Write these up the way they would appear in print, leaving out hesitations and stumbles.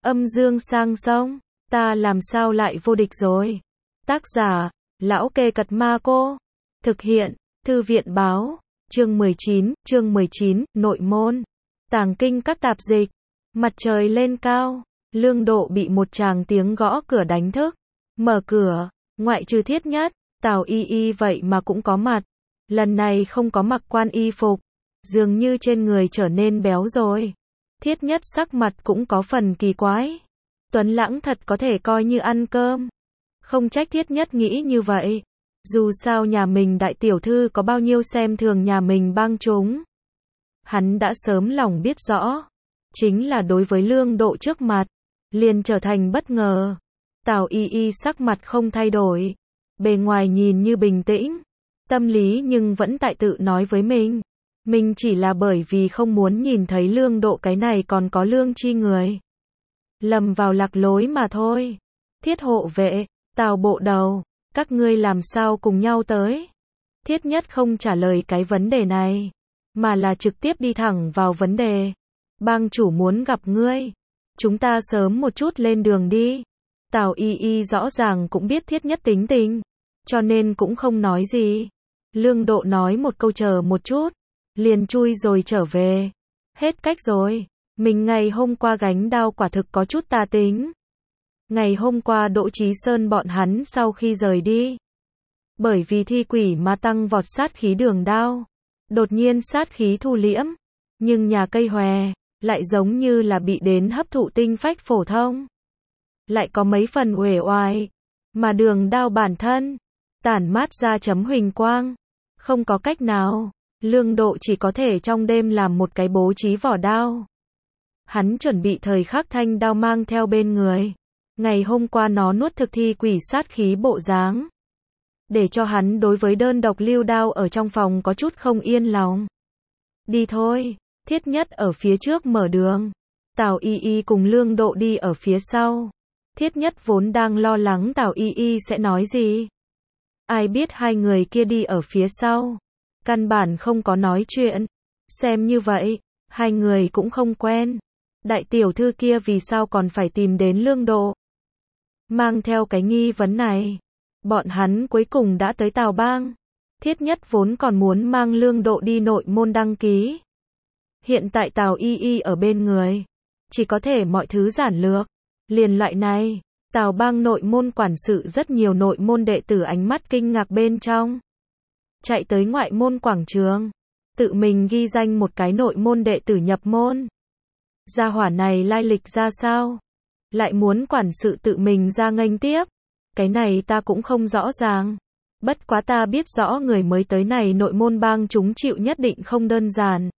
Âm dương sang sông, ta làm sao lại vô địch rồi. Tác giả, Lão Kê Cật Ma Cô. Thực hiện, Thư viện Báo. Chương 19, Nội môn. Tàng kinh các tạp dịch. Mặt trời lên cao, Lương Độ bị một tràng tiếng gõ cửa đánh thức. Mở cửa, ngoại trừ Thiết Nhất, Tào Y Y vậy mà cũng có mặt. Lần này không có mặc quan y phục, dường như trên người trở nên béo rồi. Thiết Nhất sắc mặt cũng có phần kỳ quái. Tuấn Lãng thật có thể coi như ăn cơm. Không trách Thiết Nhất nghĩ như vậy. Dù sao nhà mình đại tiểu thư có bao nhiêu xem thường nhà mình bang chúng. Hắn đã sớm lòng biết rõ. Chính là đối với Lương Độ trước mặt, liền trở thành bất ngờ. Tào Y Y sắc mặt không thay đổi. Bề ngoài nhìn như bình tĩnh. Tâm lý nhưng vẫn tại tự nói với mình. Mình chỉ là bởi vì không muốn nhìn thấy Lương Độ cái này còn có lương chi người. Lầm vào lạc lối mà thôi. Thiết hộ vệ, Tào bộ đầu, các ngươi làm sao cùng nhau tới? Thiết Nhất không trả lời cái vấn đề này, mà là trực tiếp đi thẳng vào vấn đề. Bang chủ muốn gặp ngươi. Chúng ta sớm một chút lên đường đi. Tào Y Y rõ ràng cũng biết Thiết Nhất tính tình, cho nên cũng không nói gì. Lương Độ nói một câu chờ một chút, liền chui rồi trở về. Hết cách rồi, mình ngày hôm qua gánh đao quả thực có chút tà tính. Ngày hôm qua Đỗ Chí Sơn bọn hắn sau khi rời đi, bởi vì thi quỷ mà tăng vọt sát khí đường đao, đột nhiên sát khí thu liễm, nhưng nhà cây hòe lại giống như là bị đến hấp thụ tinh phách phổ thông, lại có mấy phần uể oải, mà đường đao bản thân tản mát ra chấm huỳnh quang, không có cách nào, Lương Độ chỉ có thể trong đêm làm một cái bố trí vỏ đao. Hắn chuẩn bị thời khắc thanh đao mang theo bên người. Ngày hôm qua nó nuốt thực thi quỷ sát khí bộ dáng, để cho hắn đối với đơn độc lưu đao ở trong phòng có chút không yên lòng. Đi thôi, Thiết Nhất ở phía trước mở đường. Tào Y Y cùng Lương Độ đi ở phía sau. Thiết Nhất vốn đang lo lắng Tào Y Y sẽ nói gì. Ai biết hai người kia đi ở phía sau, căn bản không có nói chuyện. Xem như vậy, hai người cũng không quen. Đại tiểu thư kia vì sao còn phải tìm đến Lương Độ? Mang theo cái nghi vấn này, bọn hắn cuối cùng đã tới Tào Bang. Thiết Nhất vốn còn muốn mang Lương Độ đi nội môn đăng ký. Hiện tại Tào Y Y ở bên người, chỉ có thể mọi thứ giản lược. Liền loại này, Tào Bang nội môn quản sự rất nhiều nội môn đệ tử ánh mắt kinh ngạc bên trong. Chạy tới ngoại môn quảng trường, tự mình ghi danh một cái nội môn đệ tử nhập môn. Gia hỏa này lai lịch ra sao? Lại muốn quản sự tự mình ra nghênh tiếp. Cái này ta cũng không rõ ràng. Bất quá ta biết rõ người mới tới này nội môn bang chúng chịu nhất định không đơn giản.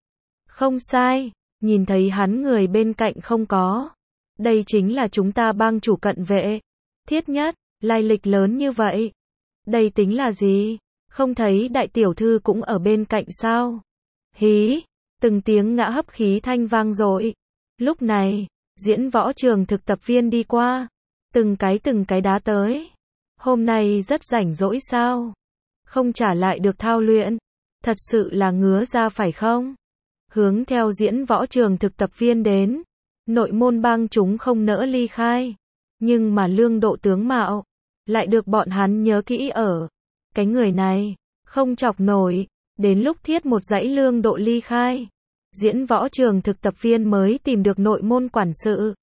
Không sai, nhìn thấy hắn người bên cạnh không có. Đây chính là chúng ta bang chủ cận vệ. Thiết Nhất, lai lịch lớn như vậy. Đây tính là gì? Không thấy đại tiểu thư cũng ở bên cạnh sao? Hí, từng tiếng ngã hấp khí thanh vang dội. Lúc này, diễn võ trường thực tập viên đi qua, từng cái đá tới. Hôm nay rất rảnh rỗi sao? Không trả lại được thao luyện, thật sự là ngứa ra phải không? Hướng theo diễn võ trường thực tập viên đến, nội môn bang chúng không nỡ ly khai, nhưng mà Lương Độ tướng mạo lại được bọn hắn nhớ kỹ ở. Cái người này không chọc nổi, đến lúc thiết một dãy Lương Độ ly khai. Diễn võ trường thực tập viên mới tìm được nội môn quản sự.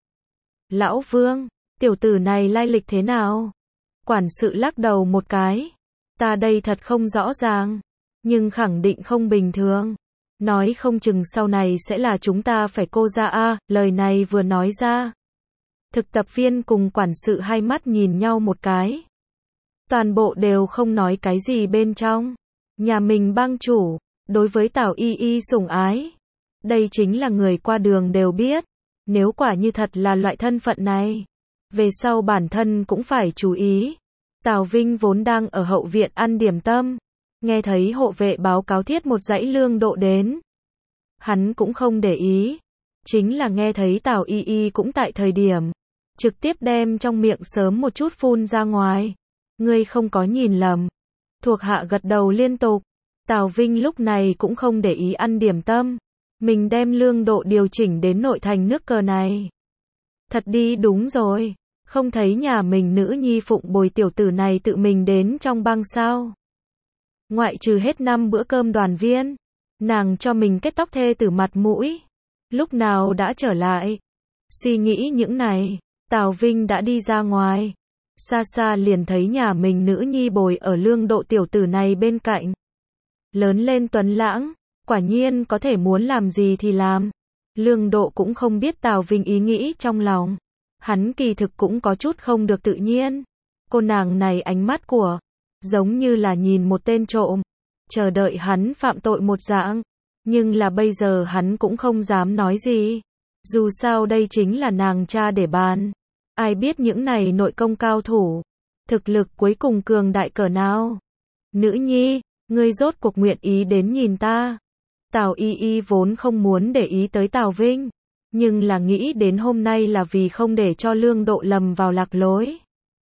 Lão Vương, tiểu tử này lai lịch thế nào? Quản sự lắc đầu một cái. Ta đây thật không rõ ràng, nhưng khẳng định không bình thường. Nói không chừng sau này sẽ là chúng ta phải cô ra a. Lời này vừa nói ra, thực tập viên cùng quản sự hai mắt nhìn nhau một cái. Toàn bộ đều không nói cái gì bên trong. Nhà mình bang chủ, đối với Tào Y Y sủng ái. Đây chính là người qua đường đều biết. Nếu quả như thật là loại thân phận này, về sau bản thân cũng phải chú ý. Tào Vinh vốn đang ở hậu viện ăn điểm tâm, nghe thấy hộ vệ báo cáo thiết một dãy Lương Độ đến. Hắn cũng không để ý, chính là nghe thấy Tào Y Y cũng tại thời điểm, trực tiếp đem trong miệng sớm một chút phun ra ngoài. Ngươi không có nhìn lầm. Thuộc hạ gật đầu liên tục. Tào Vinh lúc này cũng không để ý ăn điểm tâm. Mình đem Lương Độ điều chỉnh đến nội thành nước cờ này. Thật đi đúng rồi. Không thấy nhà mình nữ nhi phụng bồi tiểu tử này tự mình đến trong bang sao? Ngoại trừ hết 5 bữa cơm đoàn viên, nàng cho mình kết tóc thê tử mặt mũi. Lúc nào đã trở lại? Suy nghĩ những này, Tào Vinh đã đi ra ngoài. Xa xa liền thấy nhà mình nữ nhi bồi ở Lương Độ tiểu tử này bên cạnh. Lớn lên tuấn lãng, quả nhiên có thể muốn làm gì thì làm. Lương Độ cũng không biết Tào Vinh ý nghĩ trong lòng. Hắn kỳ thực cũng có chút không được tự nhiên. Cô nàng này ánh mắt của, giống như là nhìn một tên trộm, chờ đợi hắn phạm tội một dạng. Nhưng là bây giờ hắn cũng không dám nói gì. Dù sao đây chính là nàng cha để bàn. Ai biết những này nội công cao thủ, thực lực cuối cùng cường đại cỡ nào. Nữ nhi, ngươi rốt cuộc nguyện ý đến nhìn ta. Tào Y Y vốn không muốn để ý tới Tào Vinh, nhưng là nghĩ đến hôm nay là vì không để cho Lương Độ lầm vào lạc lối,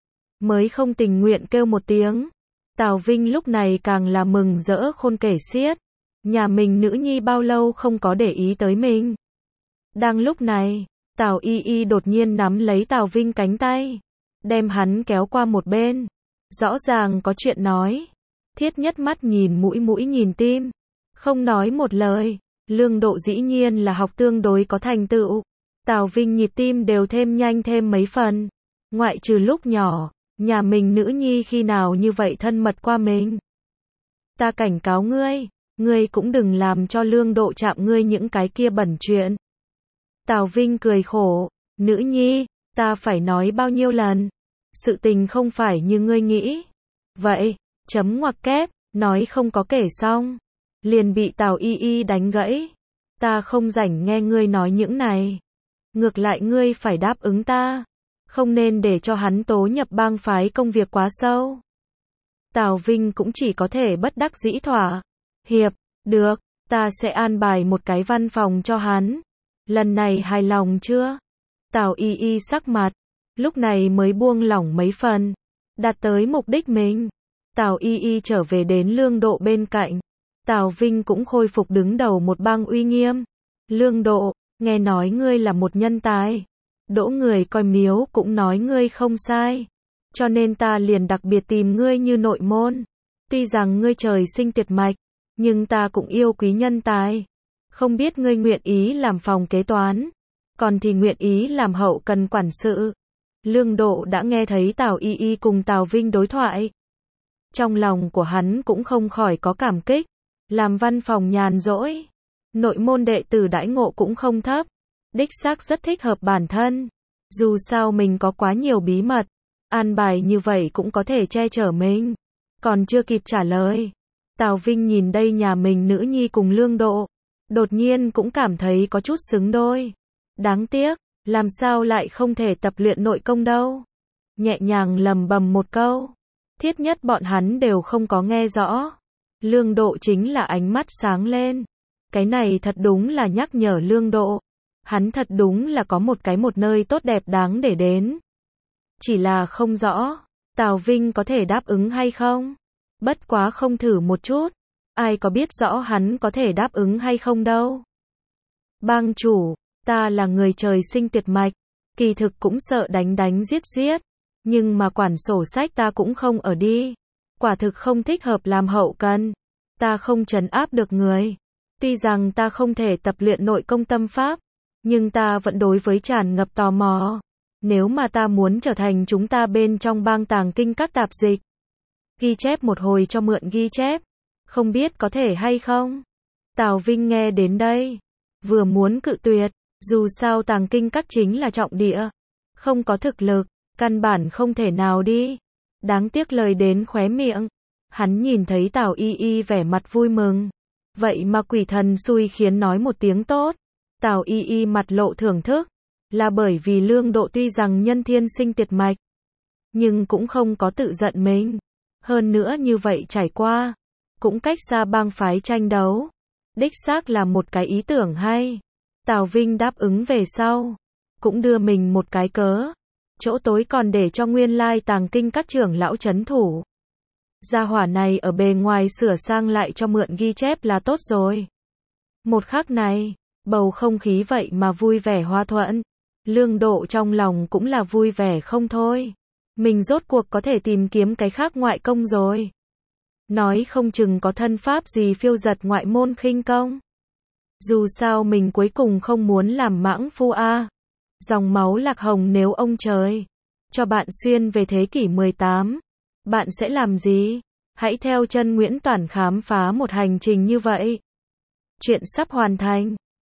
mới không tình nguyện kêu một tiếng. Tào Vinh lúc này càng là mừng rỡ khôn kể xiết. Nhà mình nữ nhi bao lâu không có để ý tới mình. Đang lúc này, Tào Y Y đột nhiên nắm lấy Tào Vinh cánh tay, đem hắn kéo qua một bên. Rõ ràng có chuyện nói. Thiết Nhất mắt nhìn mũi mũi nhìn tim, không nói một lời. Lương Độ dĩ nhiên là học tương đối có thành tựu. Tào Vinh nhịp tim đều thêm nhanh thêm mấy phần. Ngoại trừ lúc nhỏ, nhà mình nữ nhi khi nào như vậy thân mật qua mình. Ta cảnh cáo ngươi, ngươi cũng đừng làm cho Lương Độ chạm ngươi những cái kia bẩn chuyện. Tào Vinh cười khổ, nữ nhi, ta phải nói bao nhiêu lần. Sự tình không phải như ngươi nghĩ. Vậy, chấm ngoặc kép, nói không có kể xong. Liền bị Tào Y Y đánh gãy. Ta không rảnh nghe ngươi nói những này. Ngược lại ngươi phải đáp ứng ta. Không nên để cho hắn tố nhập bang phái công việc quá sâu. Tào Vinh cũng chỉ có thể bất đắc dĩ thỏa hiệp. Được, ta sẽ an bài một cái văn phòng cho hắn. Lần này hài lòng chưa? Tào Y Y sắc mặt, lúc này mới buông lỏng mấy phần. Đạt tới mục đích mình. Tào Y Y trở về đến Lương Độ bên cạnh. Tào Vinh cũng khôi phục đứng đầu một bang uy nghiêm. Lương Độ, nghe nói ngươi là một nhân tài. Đỗ người coi miếu cũng nói ngươi không sai. Cho nên ta liền đặc biệt tìm ngươi như nội môn. Tuy rằng ngươi trời sinh tuyệt mạch, nhưng ta cũng yêu quý nhân tài. Không biết ngươi nguyện ý làm phòng kế toán, còn thì nguyện ý làm hậu cần quản sự. Lương Độ đã nghe thấy Tào Y Y cùng Tào Vinh đối thoại. Trong lòng của hắn cũng không khỏi có cảm kích. Làm văn phòng nhàn rỗi, nội môn đệ tử đãi ngộ cũng không thấp. Đích xác rất thích hợp bản thân. Dù sao mình có quá nhiều bí mật, an bài như vậy cũng có thể che chở mình. Còn chưa kịp trả lời, Tào Vinh nhìn đây nhà mình nữ nhi cùng Lương Độ, đột nhiên cũng cảm thấy có chút xứng đôi. Đáng tiếc, làm sao lại không thể tập luyện nội công đâu. Nhẹ nhàng lầm bầm một câu. Thiết Nhất bọn hắn đều không có nghe rõ. Lương Độ chính là ánh mắt sáng lên. Cái này thật đúng là nhắc nhở Lương Độ. Hắn thật đúng là có một nơi tốt đẹp đáng để đến. Chỉ là không rõ, Tào Vinh có thể đáp ứng hay không? Bất quá không thử một chút, ai có biết rõ hắn có thể đáp ứng hay không đâu. Bang chủ, ta là người trời sinh tuyệt mạch, kỳ thực cũng sợ đánh giết, nhưng mà quản sổ sách ta cũng không ở đi. Quả thực không thích hợp làm hậu cần, ta không trấn áp được người. Tuy rằng ta không thể tập luyện nội công tâm pháp, nhưng ta vẫn đối với tràn ngập tò mò. Nếu mà ta muốn trở thành chúng ta bên trong bang tàng kinh các tạp dịch, ghi chép một hồi cho mượn ghi chép, không biết có thể hay không? Tào Vinh nghe đến đây, vừa muốn cự tuyệt, dù sao tàng kinh các chính là trọng địa, không có thực lực, căn bản không thể nào đi. Đáng tiếc lời đến khóe miệng, hắn nhìn thấy Tào Y Y vẻ mặt vui mừng, vậy mà quỷ thần xui khiến nói một tiếng tốt. Tào Y Y mặt lộ thưởng thức, là bởi vì Lương Độ tuy rằng nhân thiên sinh tuyệt mạch, nhưng cũng không có tự giận mình. Hơn nữa như vậy trải qua, cũng cách xa bang phái tranh đấu. Đích xác là một cái ý tưởng hay. Tào Vinh đáp ứng về sau, cũng đưa mình một cái cớ. Chỗ tối còn để cho nguyên lai tàng kinh các trưởng lão trấn thủ. Gia hỏa này ở bề ngoài sửa sang lại cho mượn ghi chép là tốt rồi. Một khắc này, bầu không khí vậy mà vui vẻ hòa thuận. Lương Độ trong lòng cũng là vui vẻ không thôi. Mình rốt cuộc có thể tìm kiếm cái khác ngoại công rồi. Nói không chừng có thân pháp gì phiêu giật ngoại môn khinh công. Dù sao mình cuối cùng không muốn làm mãng phu a. Dòng máu Lạc Hồng nếu ông trời cho bạn xuyên về thế kỷ 18, bạn sẽ làm gì? Hãy theo chân Nguyễn Toản khám phá một hành trình như vậy. Chuyện sắp hoàn thành.